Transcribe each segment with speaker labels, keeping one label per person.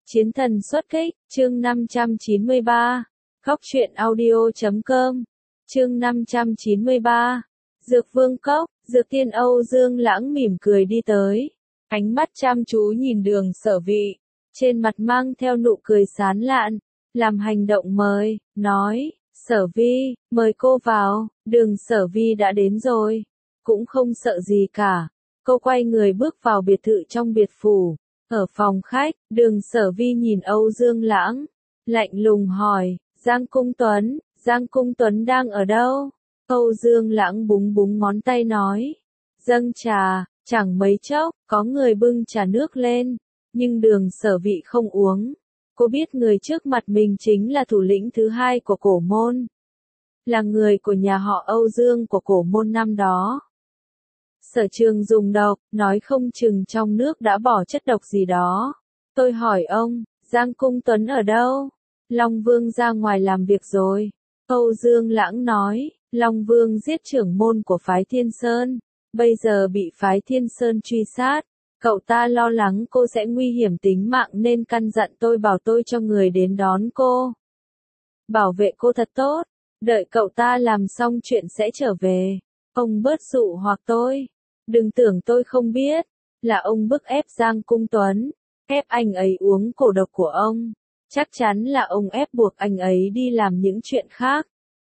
Speaker 1: Chiến thần xuất kích, chương 593. Góc truyện audio.com. Chương 593. Dược Vương Cốc, Dược Tiên Âu Dương Lãng mỉm cười đi tới, ánh mắt chăm chú nhìn Đường Sở Vi, trên mặt mang theo nụ cười sán lạn, làm hành động mời, nói, Sở Vi, mời cô vào. Đường Sở Vi đã đến rồi, cũng không sợ gì cả. Cô quay người bước vào biệt thự trong biệt phủ. Ở phòng khách, Đường Sở Vi nhìn Âu Dương Lãng, lạnh lùng hỏi, Giang Cung Tuấn đang ở đâu? Âu Dương Lãng búng búng ngón tay nói, dâng trà. Chẳng mấy chốc, có người bưng trà nước lên, nhưng Đường Sở Vi không uống. Cô biết người trước mặt mình chính là thủ lĩnh thứ hai của cổ môn, là người của nhà họ Âu Dương của cổ môn năm đó. Sở Trường dùng độc, nói không chừng trong nước đã bỏ chất độc gì đó. Tôi hỏi ông, Giang Cung Tuấn ở đâu? Long Vương ra ngoài làm việc rồi. Âu Dương Lãng nói, Long Vương giết trưởng môn của phái Thiên Sơn, bây giờ bị phái Thiên Sơn truy sát. Cậu ta lo lắng cô sẽ nguy hiểm tính mạng nên căn dặn tôi bảo tôi cho người đến đón cô. Bảo vệ cô thật tốt, đợi cậu ta làm xong chuyện sẽ trở về. Ông bớt dụ hoặc tôi. Đừng tưởng tôi không biết, là ông bức ép Giang Cung Tuấn, ép anh ấy uống cổ độc của ông. Chắc chắn là ông ép buộc anh ấy đi làm những chuyện khác.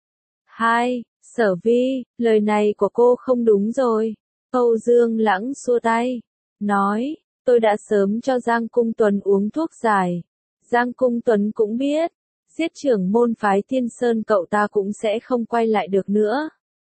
Speaker 1: 2. Sở Vi, lời này của cô không đúng rồi. Âu Dương Lãng xua tay, nói, tôi đã sớm cho Giang Cung Tuấn uống thuốc giải. Giang Cung Tuấn cũng biết, giết trưởng môn phái Thiên Sơn cậu ta cũng sẽ không quay lại được nữa.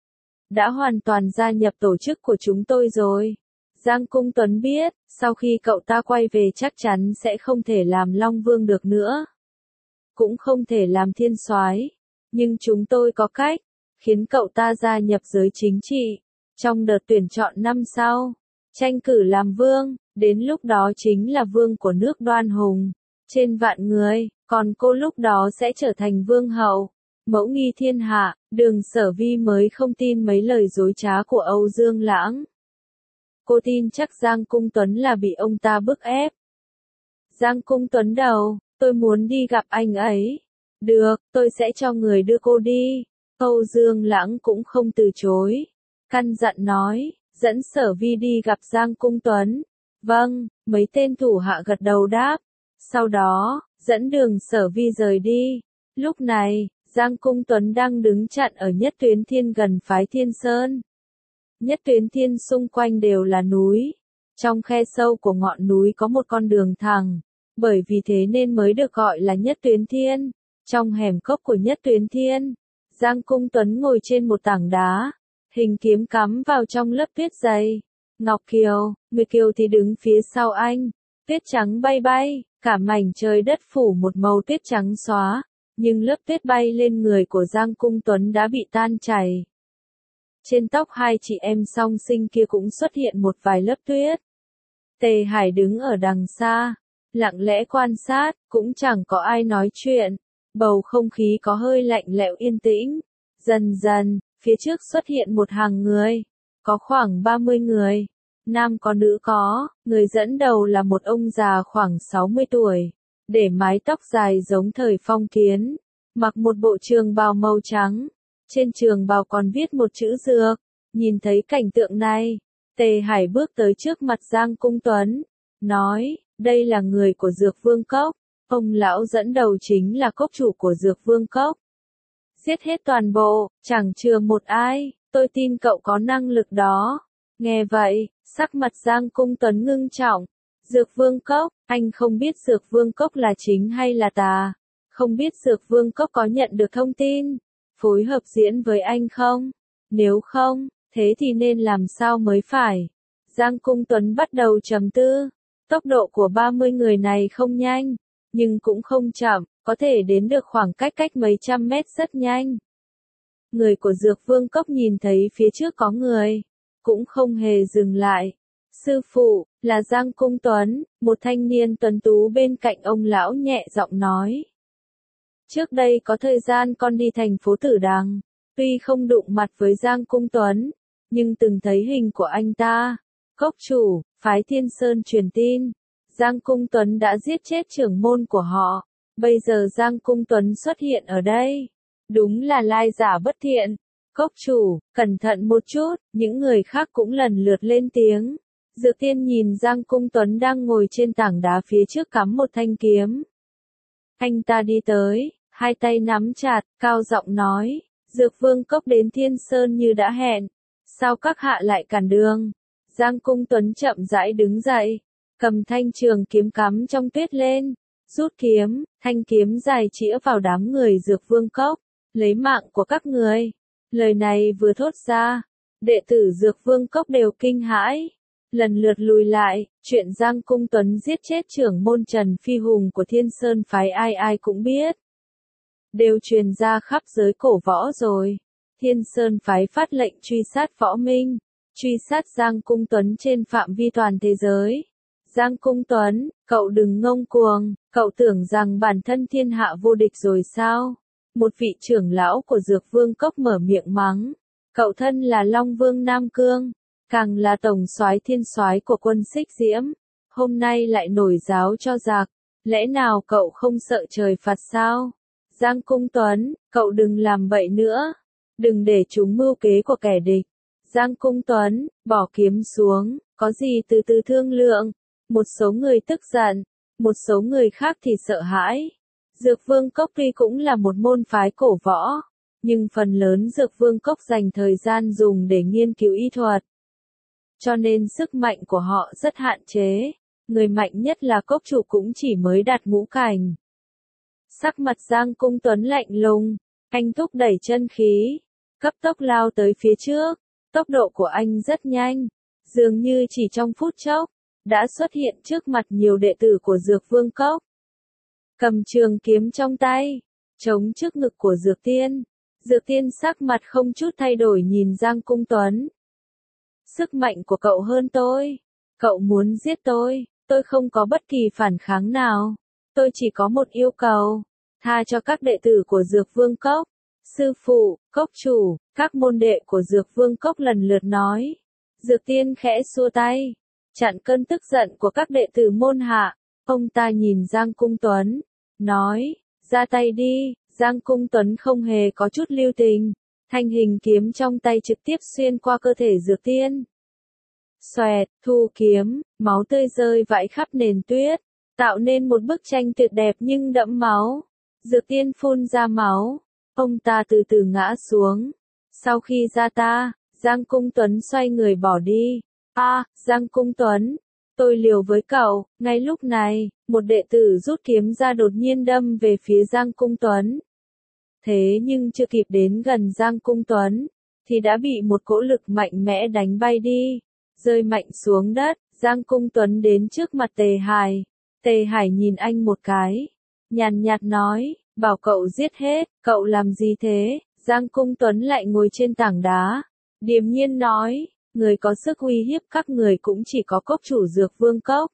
Speaker 1: Đã hoàn toàn gia nhập tổ chức của chúng tôi rồi. Giang Cung Tuấn biết, sau khi cậu ta quay về chắc chắn sẽ không thể làm Long Vương được nữa. Cũng không thể làm thiên soái. Nhưng chúng tôi có cách, khiến cậu ta gia nhập giới chính trị. Trong đợt tuyển chọn năm sau, tranh cử làm vương, đến lúc đó chính là vương của nước Đoan Hùng. Trên vạn người, còn cô lúc đó sẽ trở thành vương hậu. Mẫu nghi thiên hạ. Đường Sở Vi mới không tin mấy lời dối trá của Âu Dương Lãng. Cô tin chắc Giang Cung Tuấn là bị ông ta bức ép. Giang Cung Tuấn đâu, tôi muốn đi gặp anh ấy. Được, tôi sẽ cho người đưa cô đi. Âu Dương Lãng cũng không từ chối. Căn dặn nói, dẫn Sở Vi đi gặp Giang Cung Tuấn. Vâng, mấy tên thủ hạ gật đầu đáp. Sau đó, dẫn Đường Sở Vi rời đi. Lúc này, Giang Cung Tuấn đang đứng chặn ở Nhất Tuyến Thiên gần phái Thiên Sơn. Nhất Tuyến Thiên xung quanh đều là núi. Trong khe sâu của ngọn núi có một con đường thẳng, bởi vì thế nên mới được gọi là Nhất Tuyến Thiên. Trong hẻm cốc của Nhất Tuyến Thiên, Giang Cung Tuấn ngồi trên một tảng đá, hình kiếm cắm vào trong lớp tuyết dày. Ngọc Kiều, Nguyệt Kiều thì đứng phía sau anh. Tuyết trắng bay bay, cả mảnh trời đất phủ một màu tuyết trắng xóa. Nhưng lớp tuyết bay lên người của Giang Cung Tuấn đã bị tan chảy. Trên tóc hai chị em song sinh kia cũng xuất hiện một vài lớp tuyết. Tề Hải đứng ở đằng xa, lặng lẽ quan sát, cũng chẳng có ai nói chuyện. Bầu không khí có hơi lạnh lẽo yên tĩnh. Dần dần, phía trước xuất hiện một hàng người. Có khoảng 30 người. Nam có nữ có, người dẫn đầu là một ông già khoảng 60 tuổi. Để mái tóc dài giống thời phong kiến, mặc một bộ trường bào màu trắng, trên trường bào còn viết một chữ dược. Nhìn thấy cảnh tượng này, Tề Hải bước tới trước mặt Giang Cung Tuấn, nói, đây là người của Dược Vương Cốc, ông lão dẫn đầu chính là cốc chủ của Dược Vương Cốc. Giết hết toàn bộ, chẳng chừa một ai, tôi tin cậu có năng lực đó. Nghe vậy, sắc mặt Giang Cung Tuấn ngưng trọng. Dược Vương Cốc, anh không biết Dược Vương Cốc là chính hay là tà. Không biết Dược Vương Cốc có nhận được thông tin, phối hợp diễn với anh không? Nếu không, thế thì nên làm sao mới phải? Giang Cung Tuấn bắt đầu trầm tư. Tốc độ của 30 người này không nhanh, nhưng cũng không chậm, có thể đến được khoảng cách mấy trăm mét rất nhanh. Người của Dược Vương Cốc nhìn thấy phía trước có người, cũng không hề dừng lại. Sư phụ, là Giang Cung Tuấn, một thanh niên tuấn tú bên cạnh ông lão nhẹ giọng nói. Trước đây có thời gian con đi thành phố Tử Đằng, tuy không đụng mặt với Giang Cung Tuấn, nhưng từng thấy hình của anh ta. Cốc chủ, phái Thiên Sơn truyền tin, Giang Cung Tuấn đã giết chết trưởng môn của họ. Bây giờ Giang Cung Tuấn xuất hiện ở đây. Đúng là lai giả bất thiện. Cốc chủ, cẩn thận một chút, những người khác cũng lần lượt lên tiếng. Dược Tiên nhìn Giang Cung Tuấn đang ngồi trên tảng đá phía trước cắm một thanh kiếm. Anh ta đi tới, hai tay nắm chặt, cao giọng nói, Dược Vương Cốc đến Thiên Sơn như đã hẹn. Sao các hạ lại cản đường? Giang Cung Tuấn chậm rãi đứng dậy, cầm thanh trường kiếm cắm trong tuyết lên, rút kiếm, thanh kiếm dài chĩa vào đám người Dược Vương Cốc, lấy mạng của các người. Lời này vừa thốt ra, đệ tử Dược Vương Cốc đều kinh hãi, lần lượt lùi lại. Chuyện Giang Cung Tuấn giết chết trưởng môn Trần Phi Hùng của Thiên Sơn phái ai ai cũng biết, đều truyền ra khắp giới cổ võ rồi. Thiên Sơn phái phát lệnh truy sát Võ Minh, truy sát Giang Cung Tuấn trên phạm vi toàn thế giới. Giang Cung Tuấn, cậu đừng ngông cuồng, cậu tưởng rằng bản thân thiên hạ vô địch rồi sao? Một vị trưởng lão của Dược Vương Cốc mở miệng mắng, cậu thân là Long Vương Nam Cương, càng là tổng soái thiên soái của quân Xích Diễm, hôm nay lại nổi giáo cho giặc, lẽ nào cậu không sợ trời phạt sao? Giang Cung Tuấn, cậu đừng làm bậy nữa, đừng để chúng mưu kế của kẻ địch. Giang Cung Tuấn, bỏ kiếm xuống, có gì từ từ thương lượng. Một số người tức giận, một số người khác thì sợ hãi. Dược Vương Cốc tuy cũng là một môn phái cổ võ, nhưng phần lớn Dược Vương Cốc dành thời gian dùng để nghiên cứu y thuật, cho nên sức mạnh của họ rất hạn chế. Người mạnh nhất là cốc chủ cũng chỉ mới đạt ngũ cảnh. Sắc mặt Giang Cung Tuấn lạnh lùng, anh thúc đẩy chân khí, cấp tốc lao tới phía trước. Tốc độ của anh rất nhanh, dường như chỉ trong phút chốc, đã xuất hiện trước mặt nhiều đệ tử của Dược Vương Cốc. Cầm trường kiếm trong tay, chống trước ngực của Dược Tiên. Dược Tiên sắc mặt không chút thay đổi nhìn Giang Cung Tuấn. Sức mạnh của cậu hơn tôi. Cậu muốn giết tôi không có bất kỳ phản kháng nào. Tôi chỉ có một yêu cầu, tha cho các đệ tử của Dược Vương Cốc. Sư phụ, cốc chủ, các môn đệ của Dược Vương Cốc lần lượt nói. Dược Tiên khẽ xua tay, chặn cơn tức giận của các đệ tử môn hạ. Ông ta nhìn Giang Cung Tuấn, nói, ra tay đi. Giang Cung Tuấn không hề có chút lưu tình, thanh hình kiếm trong tay trực tiếp xuyên qua cơ thể Dược Tiên. Xoẹt, thu kiếm, máu tươi rơi vãi khắp nền tuyết, tạo nên một bức tranh tuyệt đẹp nhưng đẫm máu. Dược Tiên phun ra máu, ông ta từ từ ngã xuống. Sau khi ra ta, Giang Cung Tuấn xoay người bỏ đi. Giang Cung Tuấn, tôi liều với cậu. Ngay lúc này, một đệ tử rút kiếm ra đột nhiên đâm về phía Giang Cung Tuấn. Thế nhưng chưa kịp đến gần Giang Cung Tuấn, thì đã bị một cỗ lực mạnh mẽ đánh bay đi, rơi mạnh xuống đất. Giang Cung Tuấn đến trước mặt Tề Hải. Tề Hải nhìn anh một cái, nhàn nhạt nói, bảo cậu giết hết, cậu làm gì thế? Giang Cung Tuấn lại ngồi trên tảng đá, điềm nhiên nói, người có sức uy hiếp các người cũng chỉ có cốc chủ Dược Vương Cốc.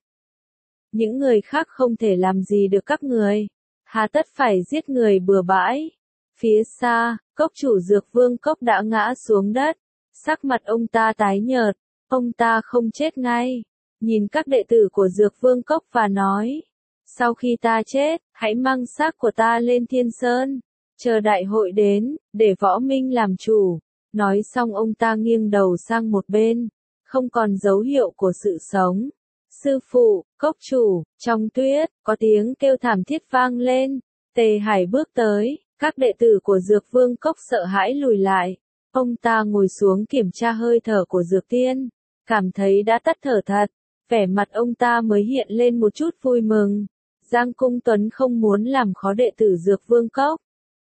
Speaker 1: Những người khác không thể làm gì được các người, hà tất phải giết người bừa bãi. Phía xa, cốc chủ Dược Vương Cốc đã ngã xuống đất, sắc mặt ông ta tái nhợt, ông ta không chết ngay, nhìn các đệ tử của Dược Vương Cốc và nói, sau khi ta chết, hãy mang xác của ta lên Thiên Sơn, chờ đại hội đến, để Võ Minh làm chủ. Nói xong ông ta nghiêng đầu sang một bên, không còn dấu hiệu của sự sống. Sư phụ, cốc chủ, trong tuyết, có tiếng kêu thảm thiết vang lên. Tề Hải bước tới, các đệ tử của Dược Vương Cốc sợ hãi lùi lại. Ông ta ngồi xuống kiểm tra hơi thở của Dược Tiên, cảm thấy đã tắt thở thật, vẻ mặt ông ta mới hiện lên một chút vui mừng. Giang Cung Tuấn không muốn làm khó đệ tử Dược Vương Cốc.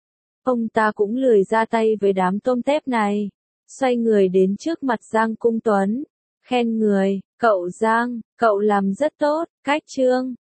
Speaker 1: Ông ta cũng lười ra tay với đám tôm tép này, xoay người đến trước mặt Giang Cung Tuấn, khen người, cậu Giang, cậu làm rất tốt. Cách chương